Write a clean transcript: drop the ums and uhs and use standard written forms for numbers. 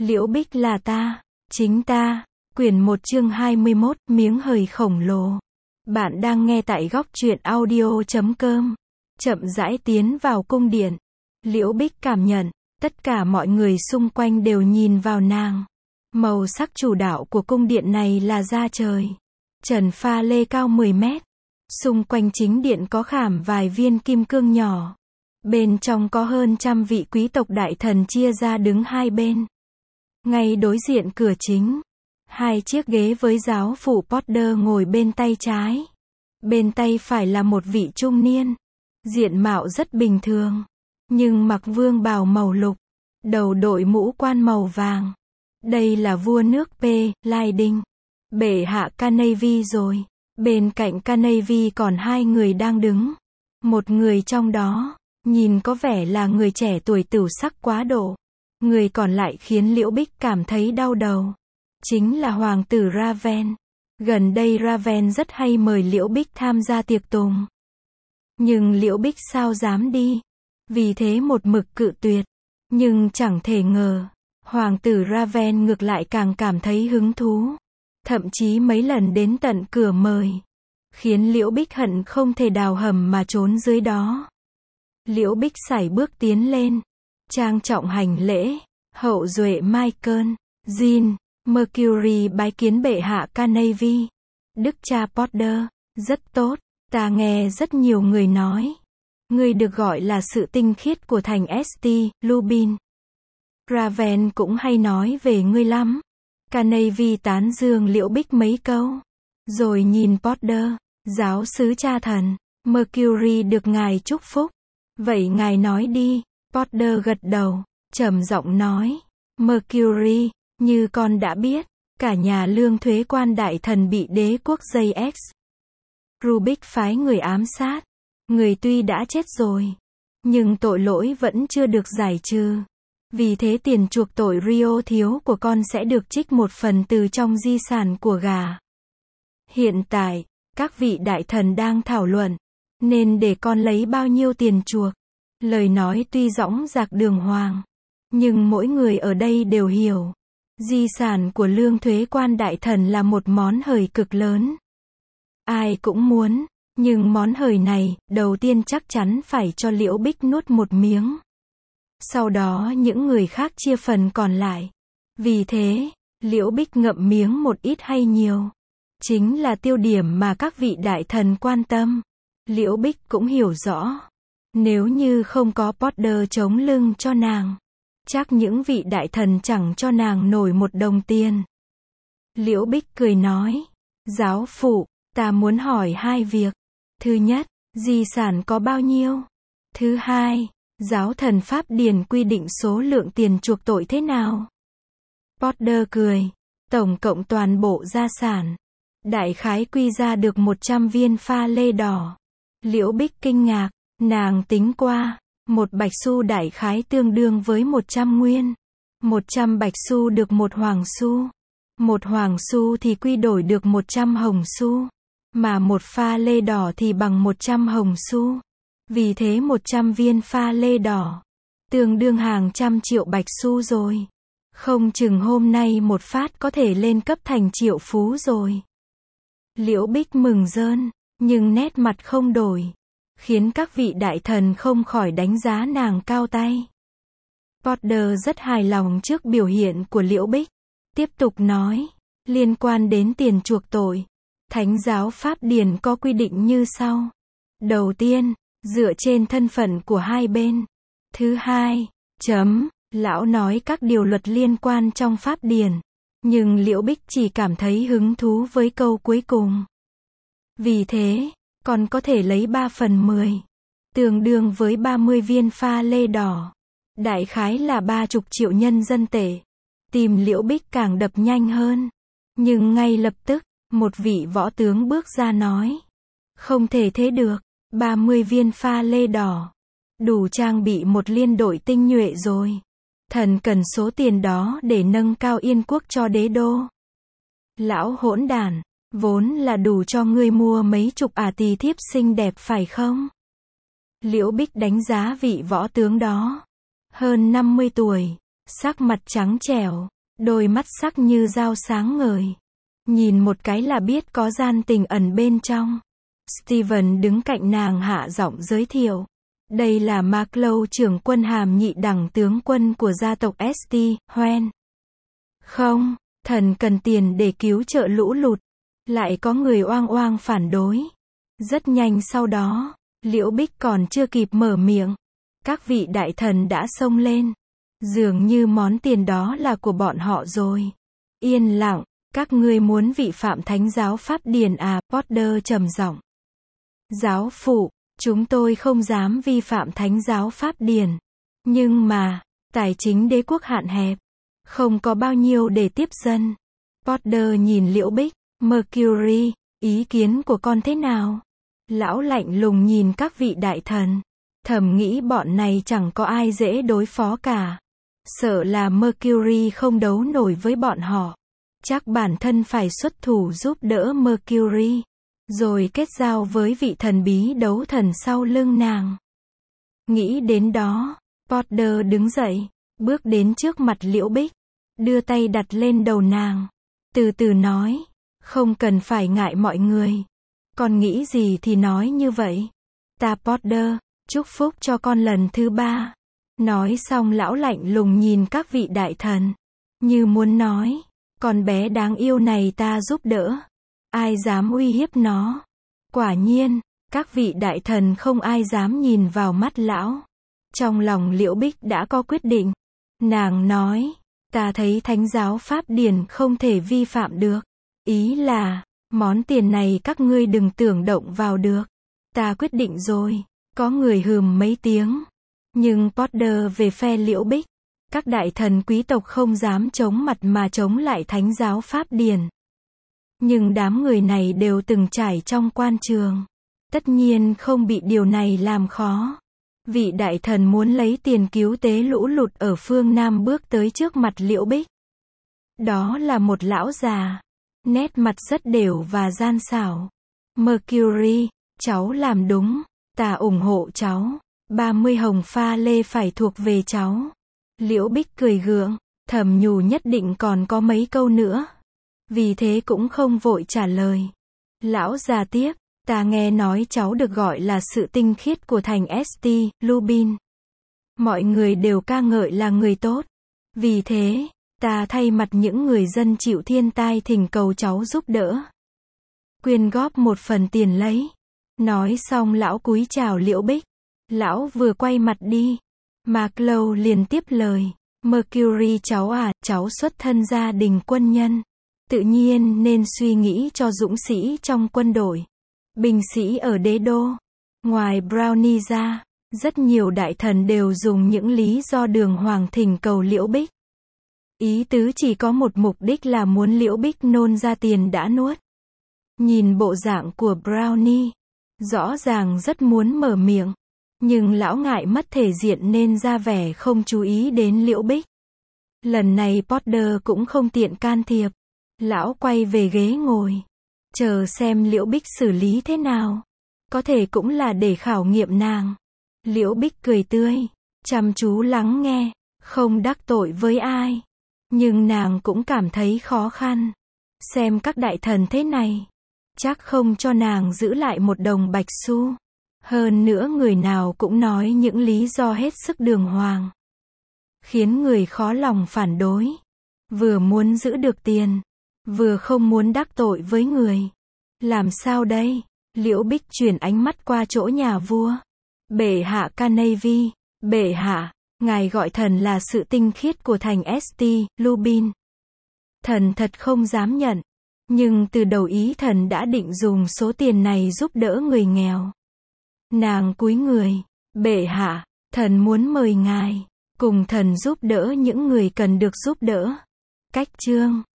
Liễu Bích là ta, chính ta. Quyển 1 chương 21, miếng hời khổng lồ. Bạn đang nghe tại góc truyện audio.com. Chậm rãi tiến vào cung điện. Liễu Bích cảm nhận, tất cả mọi người xung quanh đều nhìn vào nàng. Màu sắc chủ đạo của cung điện này là da trời. Trần pha lê cao 10 mét. Xung quanh chính điện có khảm vài viên kim cương nhỏ. Bên trong có hơn 100 vị quý tộc đại thần chia ra đứng hai bên. Ngay đối diện cửa chính, hai chiếc ghế với giáo phụ Potter ngồi bên tay trái. Bên tay phải là một vị trung niên. Diện mạo rất bình thường, nhưng mặc vương bào màu lục, đầu đội mũ quan màu vàng. Đây là vua nước P. Lai Đinh. Bệ hạ Carnavy rồi. Bên cạnh Carnavy còn hai người đang đứng. Một người trong đó, nhìn có vẻ là người trẻ tuổi tửu sắc quá độ. Người còn lại khiến Liễu Bích cảm thấy đau đầu. Chính là hoàng tử Raven. Gần đây Raven rất hay mời Liễu Bích tham gia tiệc tùng. Nhưng Liễu Bích sao dám đi. Vì thế một mực cự tuyệt. Nhưng chẳng thể ngờ, hoàng tử Raven ngược lại càng cảm thấy hứng thú. Thậm chí mấy lần đến tận cửa mời. Khiến Liễu Bích hận không thể đào hầm mà trốn dưới đó. Liễu Bích sải bước tiến lên. Trang trọng hành lễ. Hậu duệ Michael, Jean, Mercury bái kiến bệ hạ Carnavy. Đức cha Potter, rất tốt, ta nghe rất nhiều người nói. Ngươi được gọi là sự tinh khiết của thành St. Lubin. Raven cũng hay nói về ngươi lắm. Carnavy tán dương Liễu Bích mấy câu. Rồi nhìn Potter, giáo sứ cha thần. Mercury được ngài chúc phúc. Vậy ngài nói đi. Potter gật đầu, trầm giọng nói. Mercury, như con đã biết, cả nhà lương thuế quan đại thần bị đế quốc JX Rubik phái người ám sát. Người tuy đã chết rồi, nhưng tội lỗi vẫn chưa được giải trừ. Vì thế tiền chuộc tội Rio thiếu của con sẽ được trích một phần từ trong di sản của gà. Hiện tại, các vị đại thần đang thảo luận, nên để con lấy bao nhiêu tiền chuộc. Lời nói tuy dõng dạc đường hoàng, nhưng mỗi người ở đây đều hiểu. Di sản của lương thuế quan đại thần là một món hời cực lớn. Ai cũng muốn, nhưng món hời này, đầu tiên chắc chắn phải cho Liễu Bích nuốt một miếng. Sau đó những người khác chia phần còn lại. Vì thế, Liễu Bích ngậm miếng một ít hay nhiều. Chính là tiêu điểm mà các vị đại thần quan tâm. Liễu Bích cũng hiểu rõ. Nếu như không có Potter chống lưng cho nàng, chắc những vị đại thần chẳng cho nàng nổi một đồng tiền. Liễu Bích cười nói, giáo phụ, ta muốn hỏi hai việc. Thứ nhất, di sản có bao nhiêu? Thứ hai, giáo thần Pháp Điển quy định số lượng tiền chuộc tội thế nào? Potter cười, tổng cộng toàn bộ gia sản, đại khái quy ra được 100 viên pha lê đỏ. Liễu Bích kinh ngạc. Nàng tính qua, một bạch xu đại khái tương đương với 100 nguyên. 100 bạch xu được một hoàng xu. Một hoàng xu thì quy đổi được 100 hồng xu. Mà một pha lê đỏ thì bằng 100 hồng xu. Vì thế 100 viên pha lê đỏ, tương đương hàng trăm triệu bạch xu rồi. Không chừng hôm nay một phát có thể lên cấp thành triệu phú rồi. Liễu Bích mừng rơn, nhưng nét mặt không đổi. Khiến các vị đại thần không khỏi đánh giá nàng cao tay. Potter rất hài lòng trước biểu hiện của Liễu Bích. Tiếp tục nói, liên quan đến tiền chuộc tội, Thánh giáo Pháp Điển có quy định như sau. Đầu tiên, dựa trên thân phận của hai bên. Thứ hai, lão nói các điều luật liên quan trong Pháp Điển. Nhưng Liễu Bích chỉ cảm thấy hứng thú với câu cuối cùng. Vì thế, còn có thể lấy 3/10, tương đương với 30 viên pha lê đỏ. Đại khái là 30 triệu nhân dân tệ. Tim Liễu Bích càng đập nhanh hơn. Nhưng ngay lập tức, một vị võ tướng bước ra nói. Không thể thế được, 30 viên pha lê đỏ. Đủ trang bị một liên đội tinh nhuệ rồi. Thần cần số tiền đó để nâng cao Yên quốc cho đế đô. Lão hỗn đản. Vốn là đủ cho ngươi mua mấy chục tỳ thiếp xinh đẹp phải không? Liễu Bích đánh giá vị võ tướng đó. Hơn 50 tuổi, Sắc mặt trắng trẻo, đôi mắt sắc như dao sáng ngời. Nhìn một cái là biết có gian tình ẩn bên trong. Steven đứng cạnh nàng hạ giọng giới thiệu. Đây là Marklow, trưởng quân hàm nhị đẳng tướng quân của gia tộc St. Hoen. Không, thần cần tiền để cứu trợ lũ lụt. Lại có người oang oang phản đối. Rất nhanh sau đó, Liễu Bích còn chưa kịp mở miệng. Các vị đại thần đã xông lên. Dường như món tiền đó là của bọn họ rồi. Yên lặng, các ngươi muốn vi phạm thánh giáo Pháp điển à, Potter trầm giọng. Giáo phụ, chúng tôi không dám vi phạm thánh giáo Pháp điển. Nhưng mà, tài chính đế quốc hạn hẹp. Không có bao nhiêu để tiếp dân. Potter nhìn Liễu Bích, Mercury, ý kiến của con thế nào? Lão lạnh lùng nhìn các vị đại thần. Thầm nghĩ bọn này chẳng có ai dễ đối phó cả. Sợ là Mercury không đấu nổi với bọn họ. Chắc bản thân phải xuất thủ giúp đỡ Mercury. Rồi kết giao với vị thần bí đấu thần sau lưng nàng. Nghĩ đến đó, Potter đứng dậy, bước đến trước mặt Liễu Bích. Đưa tay đặt lên đầu nàng. Từ từ nói, không cần phải ngại mọi người. Con nghĩ gì thì nói như vậy. Ta Potter, chúc phúc cho con lần thứ 3. Nói xong lão lạnh lùng nhìn các vị đại thần. Như muốn nói, con bé đáng yêu này ta giúp đỡ. Ai dám uy hiếp nó. Quả nhiên, các vị đại thần không ai dám nhìn vào mắt lão. Trong lòng Liễu Bích đã có quyết định. Nàng nói, ta thấy thánh giáo Pháp điển không thể vi phạm được. Ý là, món tiền này các ngươi đừng tưởng động vào được. Ta quyết định rồi. Có người hừm mấy tiếng. Nhưng Potter về phe Liễu Bích. Các đại thần quý tộc không dám chống mặt mà chống lại thánh giáo Pháp điển. Nhưng đám người này đều từng trải trong quan trường. Tất nhiên không bị điều này làm khó. Vị đại thần muốn lấy tiền cứu tế lũ lụt ở phương Nam bước tới trước mặt Liễu Bích. Đó là một lão già. Nét mặt rất đều và gian xảo. Mercury, cháu làm đúng. Ta ủng hộ cháu. 30 hồng pha lê phải thuộc về cháu. Liễu Bích cười gượng. Thầm nhủ nhất định còn có mấy câu nữa. Vì thế cũng không vội trả lời. Lão già tiếp. Ta nghe nói cháu được gọi là sự tinh khiết của thành St. Lubin. Mọi người đều ca ngợi là người tốt. Vì thế, ta thay mặt những người dân chịu thiên tai thỉnh cầu cháu giúp đỡ. Quyên góp một phần tiền lấy. Nói xong lão cúi chào Liễu Bích. Lão vừa quay mặt đi. Marklow liền tiếp lời. Mercury cháu à, cháu xuất thân gia đình quân nhân. Tự nhiên nên suy nghĩ cho dũng sĩ trong quân đội. Binh sĩ ở đế đô. Ngoài Brownie ra, rất nhiều đại thần đều dùng những lý do đường hoàng thỉnh cầu Liễu Bích. Ý tứ chỉ có một mục đích là muốn Liễu Bích nôn ra tiền đã nuốt. Nhìn bộ dạng của Brownie, rõ ràng rất muốn mở miệng. Nhưng lão ngại mất thể diện nên ra vẻ không chú ý đến Liễu Bích. Lần này Potter cũng không tiện can thiệp. Lão quay về ghế ngồi. Chờ xem Liễu Bích xử lý thế nào. Có thể cũng là để khảo nghiệm nàng. Liễu Bích cười tươi, chăm chú lắng nghe, không đắc tội với ai. Nhưng nàng cũng cảm thấy khó khăn. Xem các đại thần thế này, chắc không cho nàng giữ lại một đồng bạch xu. Hơn nữa người nào cũng nói những lý do hết sức đường hoàng. Khiến người khó lòng phản đối. Vừa muốn giữ được tiền, vừa không muốn đắc tội với người. Làm sao đây? Liễu Bích chuyển ánh mắt qua chỗ nhà vua. Bệ hạ Carnavy, bệ hạ, ngài gọi thần là sự tinh khiết của thành St. Lubin. Thần thật không dám nhận. Nhưng từ đầu ý thần đã định dùng số tiền này giúp đỡ người nghèo. Nàng cúi người. Bệ hạ, thần muốn mời ngài cùng thần giúp đỡ những người cần được giúp đỡ. Cách chương